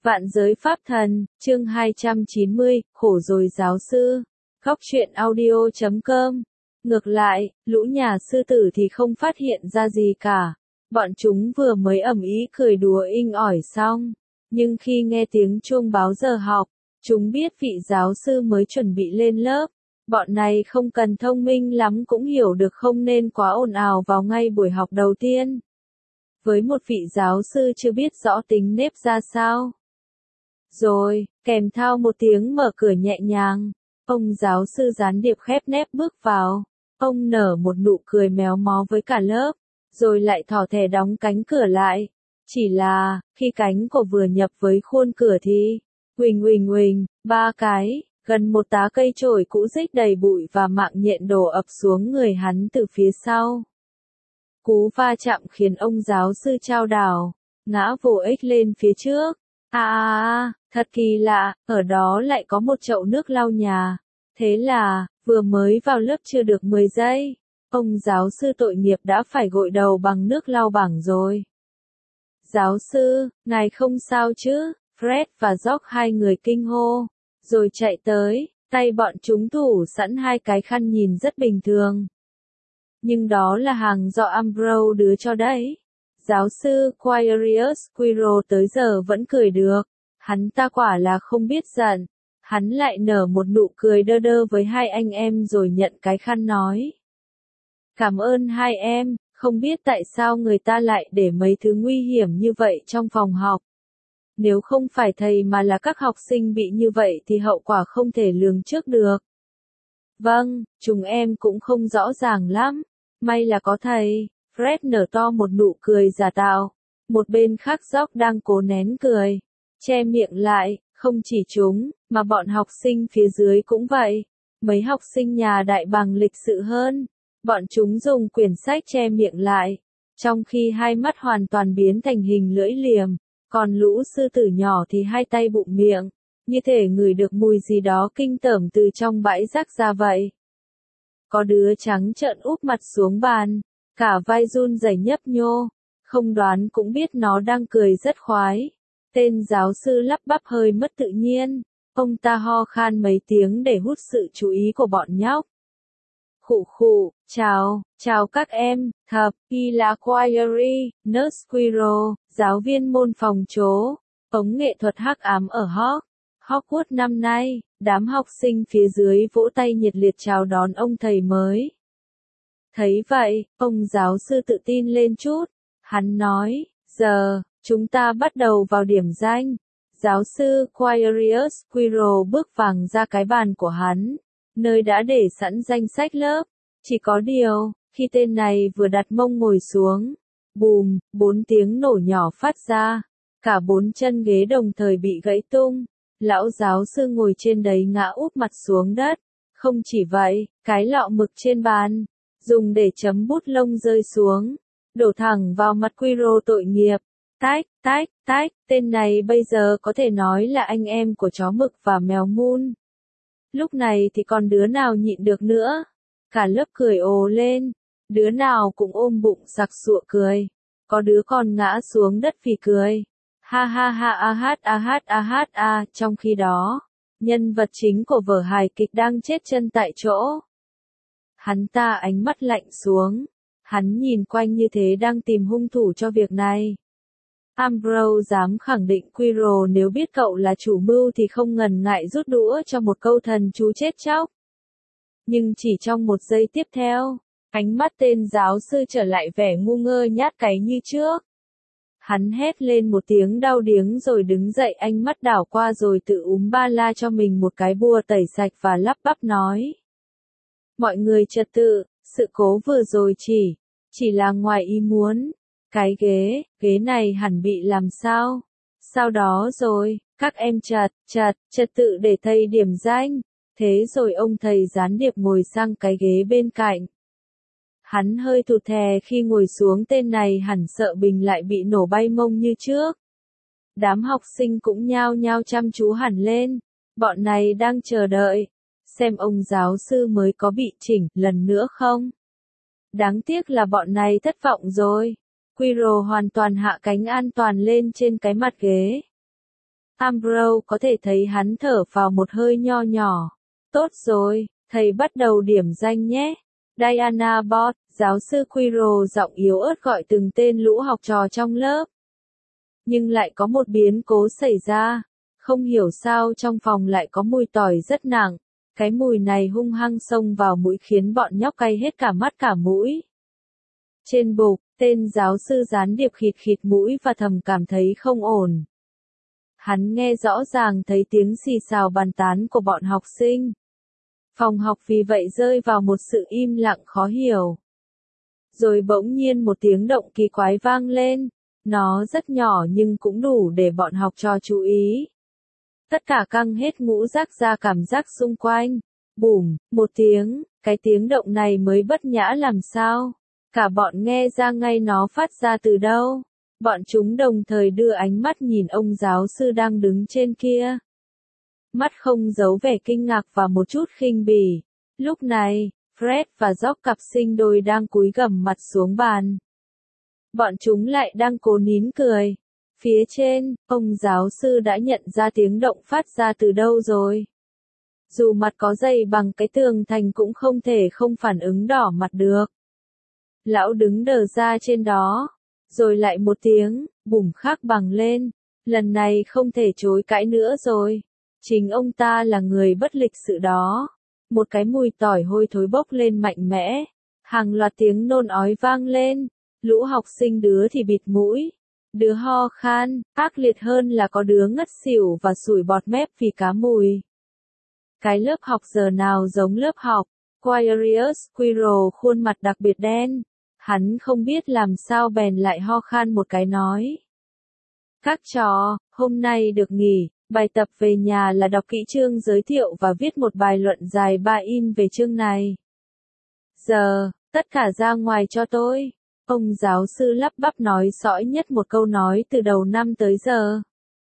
Vạn giới pháp thần, chương 290, khổ rồi giáo sư. Góc truyện audio.com. Ngược lại, lũ nhà sư tử thì không phát hiện ra gì cả. Bọn chúng vừa mới ầm ĩ cười đùa inh ỏi xong. Nhưng khi nghe tiếng chuông báo giờ học, chúng biết vị giáo sư mới chuẩn bị lên lớp. Bọn này không cần thông minh lắm cũng hiểu được không nên quá ồn ào vào ngay buổi học đầu tiên. Với một vị giáo sư chưa biết rõ tính nết ra sao. Rồi, kèm theo một tiếng mở cửa nhẹ nhàng, ông giáo sư gián điệp khép nép bước vào. Ông nở một nụ cười méo mó với cả lớp, rồi lại thỏ thẻ đóng cánh cửa lại. Chỉ là, khi cánh cổ vừa nhập với khuôn cửa thì, huỳnh, ba cái, gần một tá cây chổi cũ rích đầy bụi và mạng nhện đổ ập xuống người hắn từ phía sau. Cú va chạm khiến ông giáo sư chao đảo, ngã vồ ếch lên phía trước. Thật kỳ lạ, ở đó lại có một chậu nước lau nhà. Thế là, vừa mới vào lớp chưa được 10 giây, ông giáo sư tội nghiệp đã phải gội đầu bằng nước lau bảng rồi. Giáo sư, ngài không sao chứ? Fred và George hai người kinh hô, rồi chạy tới, tay bọn chúng thủ sẵn hai cái khăn nhìn rất bình thường. Nhưng đó là hàng do Ambrose đưa cho đấy. Giáo sư Quirius Quirrell tới giờ vẫn cười được. Hắn ta quả là không biết giận. Hắn lại nở một nụ cười đơ đơ với hai anh em rồi nhận cái khăn nói. Cảm ơn hai em, không biết tại sao người ta lại để mấy thứ nguy hiểm như vậy trong phòng học. Nếu không phải thầy mà là các học sinh bị như vậy thì hậu quả không thể lường trước được. Vâng, chúng em cũng không rõ ràng lắm. May là có thầy. Fred nở to một nụ cười giả tạo. Một bên khác George đang cố nén cười. Che miệng lại, không chỉ chúng, mà bọn học sinh phía dưới cũng vậy. Mấy học sinh nhà đại bằng lịch sự hơn. Bọn chúng dùng quyển sách che miệng lại. Trong khi hai mắt hoàn toàn biến thành hình lưỡi liềm. Còn lũ sư tử nhỏ thì hai tay bụng miệng. Như thể ngửi được mùi gì đó kinh tởm từ trong bãi rác ra vậy. Có đứa trắng trợn úp mặt xuống bàn. Cả vai run rẩy nhấp nhô, không đoán cũng biết nó đang cười rất khoái. Tên giáo sư lắp bắp hơi mất tự nhiên, ông ta ho khan mấy tiếng để hút sự chú ý của bọn nhóc. Khụ, chào các em, thập, y là Query, Nurse Quirrell, giáo viên môn phòng chố, ống nghệ thuật hắc ám ở Hogwarts năm nay, đám học sinh phía dưới vỗ tay nhiệt liệt chào đón ông thầy mới. Thấy vậy, ông giáo sư tự tin lên chút. Hắn nói, giờ, chúng ta bắt đầu vào điểm danh. Giáo sư Quirius Quirrell bước vàng ra cái bàn của hắn, nơi đã để sẵn danh sách lớp. Chỉ có điều, khi tên này vừa đặt mông ngồi xuống, bùm, 4 tiếng nổ nhỏ phát ra. Cả 4 chân ghế đồng thời bị gãy tung. Lão giáo sư ngồi trên đấy ngã úp mặt xuống đất. Không chỉ vậy, cái lọ mực trên bàn, dùng để chấm bút lông rơi xuống, đổ thẳng vào mặt Quirrell tội nghiệp. Tách, tên này bây giờ có thể nói là anh em của chó mực và mèo Moon. Lúc này thì còn đứa nào nhịn được nữa. Cả lớp cười ồ lên, đứa nào cũng ôm bụng sặc sụa cười. Có đứa còn ngã xuống đất vì cười. Ha, trong khi đó, nhân vật chính của vở hài kịch đang chết chân tại chỗ. Hắn ta ánh mắt lạnh xuống. Hắn nhìn quanh như thế đang tìm hung thủ cho việc này. Ambrose dám khẳng định Quirrell nếu biết cậu là chủ mưu thì không ngần ngại rút đũa cho một câu thần chú chết chóc. Nhưng chỉ trong một giây tiếp theo, ánh mắt tên giáo sư trở lại vẻ ngu ngơ nhát cái như trước. Hắn hét lên một tiếng đau điếng rồi đứng dậy, ánh mắt đảo qua rồi tự ba la cho mình một cái bua tẩy sạch và lắp bắp nói. Mọi người trật tự, sự cố vừa rồi chỉ là ngoài ý muốn. Cái ghế này hẳn bị làm sao? Sau đó rồi, các em trật tự để thầy điểm danh. Thế rồi ông thầy gián điệp ngồi sang cái ghế bên cạnh. Hắn hơi thụt thè khi ngồi xuống, tên này hẳn sợ bình lại bị nổ bay mông như trước. Đám học sinh cũng nhao nhao chăm chú hẳn lên. Bọn này đang chờ đợi xem ông giáo sư mới có bị chỉnh lần nữa không. Đáng tiếc là bọn này thất vọng rồi. Quirrell hoàn toàn hạ cánh an toàn lên trên cái mặt ghế. Ambrose có thể thấy hắn thở vào một hơi nho nhỏ. Tốt rồi, thầy bắt đầu điểm danh nhé. Diana Bott, giáo sư Quirrell giọng yếu ớt gọi từng tên lũ học trò trong lớp. Nhưng lại có một biến cố xảy ra. Không hiểu sao trong phòng lại có mùi tỏi rất nặng. Cái mùi này hung hăng xông vào mũi khiến bọn nhóc cay hết cả mắt cả mũi. Trên bục, tên giáo sư gián điệp khịt khịt mũi và thầm cảm thấy không ổn. Hắn nghe rõ ràng thấy tiếng xì xào bàn tán của bọn học sinh. Phòng học vì vậy rơi vào một sự im lặng khó hiểu. Rồi bỗng nhiên một tiếng động kỳ quái vang lên. Nó rất nhỏ nhưng cũng đủ để bọn học trò chú ý. Tất cả căng hết ngũ giác ra cảm giác xung quanh. Bùm, một tiếng, cái tiếng động này mới bất nhã làm sao. Cả bọn nghe ra ngay nó phát ra từ đâu. Bọn chúng đồng thời đưa ánh mắt nhìn ông giáo sư đang đứng trên kia. Mắt không giấu vẻ kinh ngạc và một chút khinh bỉ. Lúc này, Fred và George cặp sinh đôi đang cúi gằm mặt xuống bàn. Bọn chúng lại đang cố nín cười. Phía trên, ông giáo sư đã nhận ra tiếng động phát ra từ đâu rồi. Dù mặt có dày bằng cái tường thành cũng không thể không phản ứng đỏ mặt được. Lão đứng đờ ra trên đó. Rồi lại một tiếng, bùm khác bằng lên. Lần này không thể chối cãi nữa rồi. Chính ông ta là người bất lịch sự đó. Một cái mùi tỏi hôi thối bốc lên mạnh mẽ. Hàng loạt tiếng nôn ói vang lên. Lũ học sinh đứa thì bịt mũi. Đứa ho khan, ác liệt hơn là có đứa ngất xỉu và sủi bọt mép vì cá mùi. Cái lớp học giờ nào giống lớp học. Quirrell Squirrel khuôn mặt đặc biệt đen. Hắn không biết làm sao bèn lại ho khan một cái nói. Các trò, hôm nay được nghỉ, bài tập về nhà là đọc kỹ chương giới thiệu và viết một bài luận dài 3 in về chương này. Giờ, tất cả ra ngoài cho tôi. Ông giáo sư lắp bắp nói sõi nhất một câu nói từ đầu năm tới giờ.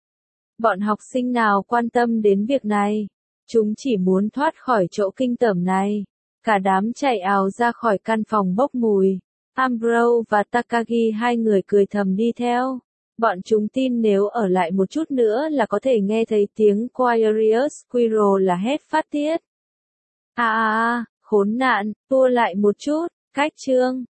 Bọn học sinh nào quan tâm đến việc này? Chúng chỉ muốn thoát khỏi chỗ kinh tởm này. Cả đám chạy ào ra khỏi căn phòng bốc mùi. Ambrose và Takagi hai người cười thầm đi theo. Bọn chúng tin nếu ở lại một chút nữa là có thể nghe thấy tiếng Quirrell Squirrel là hét phát tiết. Khốn nạn, tua lại một chút, cách chương.